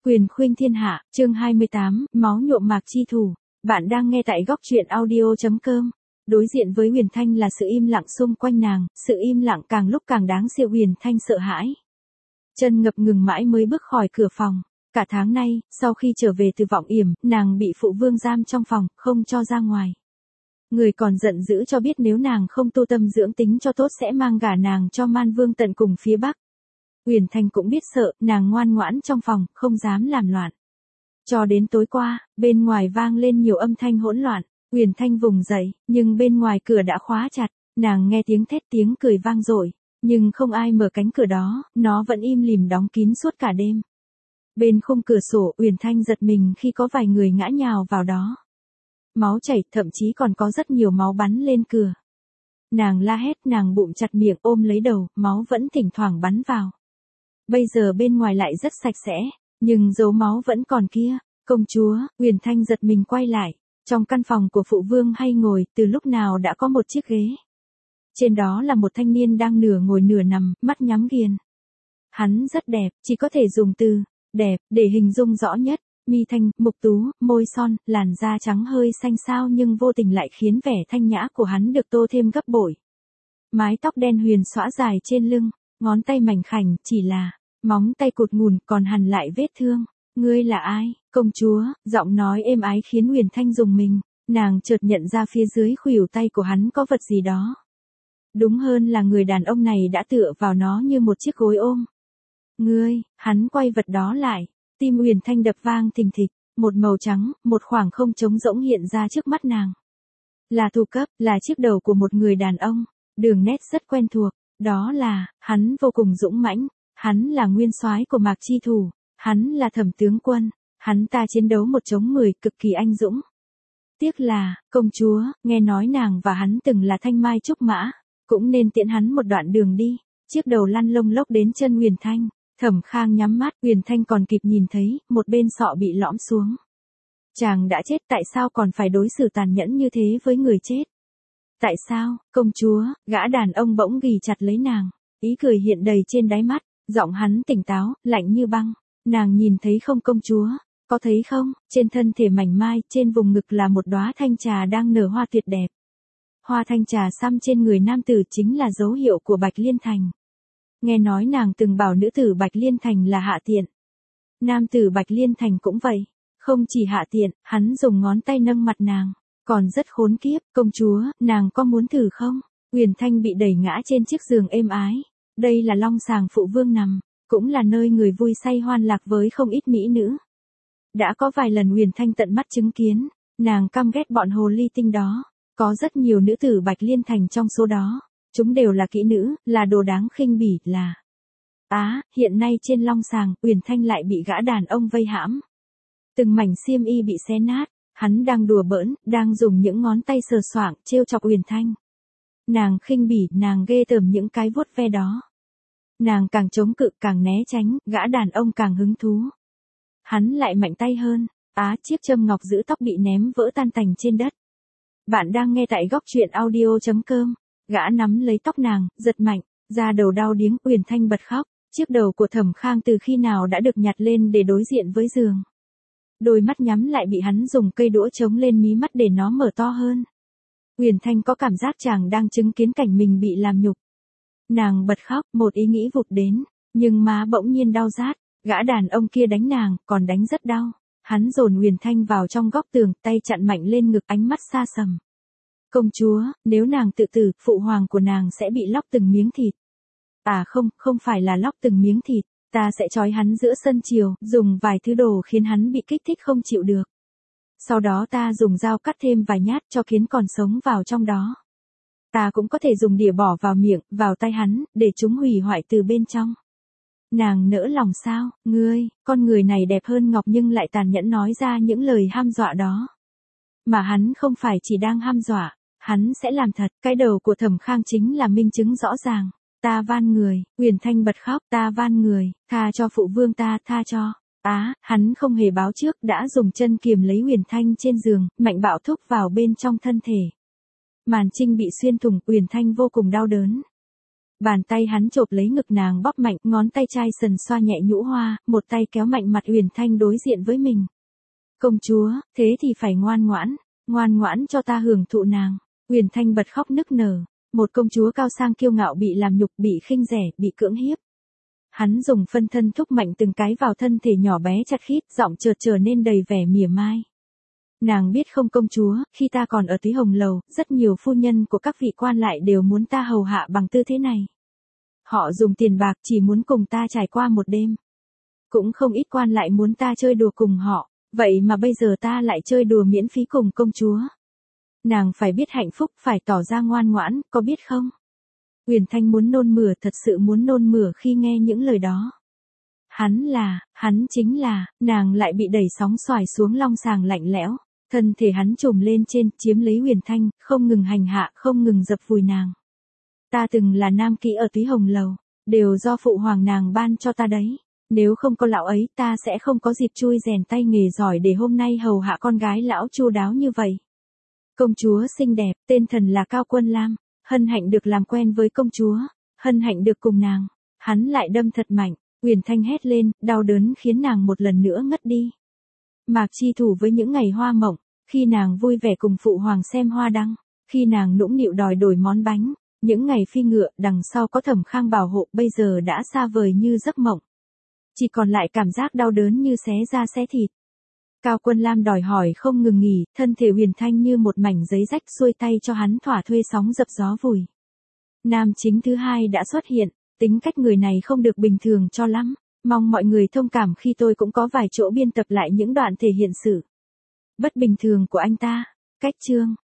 Quyền khuynh thiên hạ, chương 28, máu nhuộm mạc chi thủ. Bạn đang nghe tại góc truyện audio.com. Đối diện với Huyền Thanh là sự im lặng xung quanh nàng, sự im lặng càng lúc càng đáng sợ. Huyền Thanh sợ hãi. Chân ngập ngừng mãi mới bước khỏi cửa phòng. Cả tháng nay, sau khi trở về từ Vọng Yểm, nàng bị phụ vương giam trong phòng, không cho ra ngoài. Người còn giận dữ cho biết nếu nàng không tu tâm dưỡng tính cho tốt sẽ mang gả nàng cho Man Vương tận cùng phía Bắc. Huyền Thanh cũng biết sợ, nàng ngoan ngoãn trong phòng, không dám làm loạn. Cho đến tối qua, bên ngoài vang lên nhiều âm thanh hỗn loạn, Huyền Thanh vùng dậy, nhưng bên ngoài cửa đã khóa chặt, nàng nghe tiếng thét tiếng cười vang dội, nhưng không ai mở cánh cửa đó, nó vẫn im lìm đóng kín suốt cả đêm. Bên khung cửa sổ, Huyền Thanh giật mình khi có vài người ngã nhào vào đó. Máu chảy, thậm chí còn có rất nhiều máu bắn lên cửa. Nàng la hét, nàng bụng chặt miệng ôm lấy đầu, máu vẫn thỉnh thoảng bắn vào. Bây giờ bên ngoài lại rất sạch sẽ, nhưng dấu máu vẫn còn kia. Công chúa, Huyền Thanh giật mình quay lại. Trong căn phòng của phụ vương hay ngồi, từ lúc nào đã có một chiếc ghế. Trên đó là một thanh niên đang nửa ngồi nửa nằm, mắt nhắm nghiền. Hắn rất đẹp, chỉ có thể dùng từ đẹp để hình dung rõ nhất. Mi thanh, mục tú, môi son, làn da trắng hơi xanh xao nhưng vô tình lại khiến vẻ thanh nhã của hắn được tô thêm gấp bội. Mái tóc đen huyền xõa dài trên lưng, ngón tay mảnh khảnh, chỉ là móng tay cụt ngùn còn hằn lại vết thương. Ngươi là ai, công chúa? Giọng nói êm ái khiến Huyền Thanh rùng mình, nàng chợt nhận ra phía dưới khuỷu tay của hắn có vật gì đó. Đúng hơn là người đàn ông này đã tựa vào nó như một chiếc gối ôm. Ngươi, hắn quay vật đó lại, tim Huyền Thanh đập vang thình thịch, một màu trắng, một khoảng không trống rỗng hiện ra trước mắt nàng. Là thủ cấp, là chiếc đầu của một người đàn ông, đường nét rất quen thuộc, đó là, hắn vô cùng dũng mãnh, hắn là nguyên soái của Mạc Chi Thủ, hắn là Thẩm tướng quân, hắn ta chiến đấu 1-10 cực kỳ anh dũng. Tiếc là, công chúa, nghe nói nàng và hắn từng là thanh mai trúc mã, cũng nên tiễn hắn một đoạn đường đi. Chiếc đầu lăn lông lốc đến chân Huyền Thanh, Thẩm Khang nhắm mắt, Huyền Thanh còn kịp nhìn thấy, một bên sọ bị lõm xuống. Chàng đã chết, tại sao còn phải đối xử tàn nhẫn như thế với người chết? Tại sao, công chúa? Gã đàn ông bỗng ghì chặt lấy nàng, ý cười hiện đầy trên đáy mắt, giọng hắn tỉnh táo, lạnh như băng. Nàng nhìn thấy không công chúa? Có thấy không, trên thân thể mảnh mai, trên vùng ngực là một đóa thanh trà đang nở hoa tuyệt đẹp. Hoa thanh trà xăm trên người nam tử chính là dấu hiệu của Bạch Liên Thành. Nghe nói nàng từng bảo nữ tử Bạch Liên Thành là hạ tiện. Nam tử Bạch Liên Thành cũng vậy. Không chỉ hạ tiện, hắn dùng ngón tay nâng mặt nàng. Còn rất khốn kiếp, công chúa, nàng có muốn thử không? Huyền Thanh bị đẩy ngã trên chiếc giường êm ái. Đây là long sàng phụ vương nằm, cũng là nơi người vui say hoan lạc với không ít mỹ nữ. Đã có vài lần Huyền Thanh tận mắt chứng kiến, nàng căm ghét bọn hồ ly tinh đó. Có rất nhiều nữ tử Bạch Liên Thành trong số đó. Chúng đều là kỹ nữ, là đồ đáng khinh bỉ, là. Hiện nay trên long sàng, Huyền Thanh lại bị gã đàn ông vây hãm. Từng mảnh xiêm y bị xé nát, hắn đang đùa bỡn, đang dùng những ngón tay sờ soạng, trêu chọc Huyền Thanh. Nàng khinh bỉ, nàng ghê tởm những cái vuốt ve đó. Nàng càng chống cự, càng né tránh, gã đàn ông càng hứng thú. Hắn lại mạnh tay hơn, chiếc châm ngọc giữ tóc bị ném vỡ tan tành trên đất. Bạn đang nghe tại góc truyện audio.com. Gã nắm lấy tóc nàng, giật mạnh, da đầu đau điếng, Huyền Thanh bật khóc. Chiếc đầu của Thẩm Khang từ khi nào đã được nhặt lên để đối diện với giường. Đôi mắt nhắm lại bị hắn dùng cây đũa chống lên mí mắt để nó mở to hơn. Huyền Thanh có cảm giác chàng đang chứng kiến cảnh mình bị làm nhục. Nàng bật khóc, một ý nghĩ vụt đến, nhưng má bỗng nhiên đau rát, gã đàn ông kia đánh nàng, còn đánh rất đau. Hắn dồn Huyền Thanh vào trong góc tường, tay chặn mạnh lên ngực, ánh mắt xa sầm. Công chúa, nếu nàng tự tử, phụ hoàng của nàng sẽ bị lóc từng miếng thịt. Không phải là lóc từng miếng thịt, ta sẽ trói hắn giữa sân chiều, dùng vài thứ đồ khiến hắn bị kích thích không chịu được. Sau đó ta dùng dao cắt thêm vài nhát cho kiến còn sống vào trong đó. Ta cũng có thể dùng đỉa bỏ vào miệng, vào tay hắn, để chúng hủy hoại từ bên trong. Nàng nỡ lòng sao, ngươi, con người này đẹp hơn ngọc nhưng lại tàn nhẫn nói ra những lời ham dọa đó. Mà hắn không phải chỉ đang ham dọa, hắn sẽ làm thật. Cái đầu của Thẩm Khang chính là minh chứng rõ ràng. Ta van người, Huyền Thanh bật khóc, ta van người, tha cho phụ vương ta, tha cho. Hắn không hề báo trước, đã dùng chân kiềm lấy Huyền Thanh trên giường, mạnh bạo thúc vào bên trong thân thể. Màn trinh bị xuyên thủng, Huyền Thanh vô cùng đau đớn. Bàn tay hắn chộp lấy ngực nàng bóp mạnh, ngón tay chai sần xoa nhẹ nhũ hoa, một tay kéo mạnh mặt Uyển Thanh đối diện với mình. Công chúa, thế thì phải ngoan ngoãn cho ta hưởng thụ nàng. Uyển Thanh bật khóc nức nở, một công chúa cao sang kiêu ngạo bị làm nhục, bị khinh rẻ, bị cưỡng hiếp. Hắn dùng phân thân thúc mạnh từng cái vào thân thể nhỏ bé chặt khít, giọng chợt trở nên đầy vẻ mỉa mai. Nàng biết không công chúa, khi ta còn ở Túy Hồng Lầu, rất nhiều phu nhân của các vị quan lại đều muốn ta hầu hạ bằng tư thế này. Họ dùng tiền bạc chỉ muốn cùng ta trải qua một đêm. Cũng không ít quan lại muốn ta chơi đùa cùng họ, vậy mà bây giờ ta lại chơi đùa miễn phí cùng công chúa. Nàng phải biết hạnh phúc, phải tỏ ra ngoan ngoãn, có biết không? Uyển Thanh muốn nôn mửa, thật sự muốn nôn mửa khi nghe những lời đó. Hắn chính là, nàng lại bị đẩy sóng xoài xuống long sàng lạnh lẽo. Thân thể hắn trùm lên trên, chiếm lấy Uyển Thanh, không ngừng hành hạ, không ngừng dập vùi nàng. Ta từng là nam kỹ ở Túy Hồng Lầu, đều do phụ hoàng nàng ban cho ta đấy. Nếu không có lão ấy, ta sẽ không có dịp chui rèn tay nghề giỏi để hôm nay hầu hạ con gái lão chu đáo như vậy. Công chúa xinh đẹp, tên thần là Cao Quân Lam, hân hạnh được làm quen với công chúa, hân hạnh được cùng nàng. Hắn lại đâm thật mạnh, Uyển Thanh hét lên, đau đớn khiến nàng một lần nữa ngất đi. Mạc Chi Thủ với những ngày hoa mộng, khi nàng vui vẻ cùng phụ hoàng xem hoa đăng, khi nàng nũng nịu đòi đổi món bánh, những ngày phi ngựa đằng sau có Thẩm Khang bảo hộ bây giờ đã xa vời như giấc mộng. Chỉ còn lại cảm giác đau đớn như xé da xé thịt. Cao Quân Lam đòi hỏi không ngừng nghỉ, thân thể Uyển Thanh như một mảnh giấy rách, xuôi tay cho hắn thỏa thuê sóng dập gió vùi. Nam chính thứ hai đã xuất hiện, tính cách người này không được bình thường cho lắm, mong mọi người thông cảm khi tôi cũng có vài chỗ biên tập lại những đoạn thể hiện sự bất bình thường của anh ta. Cách chương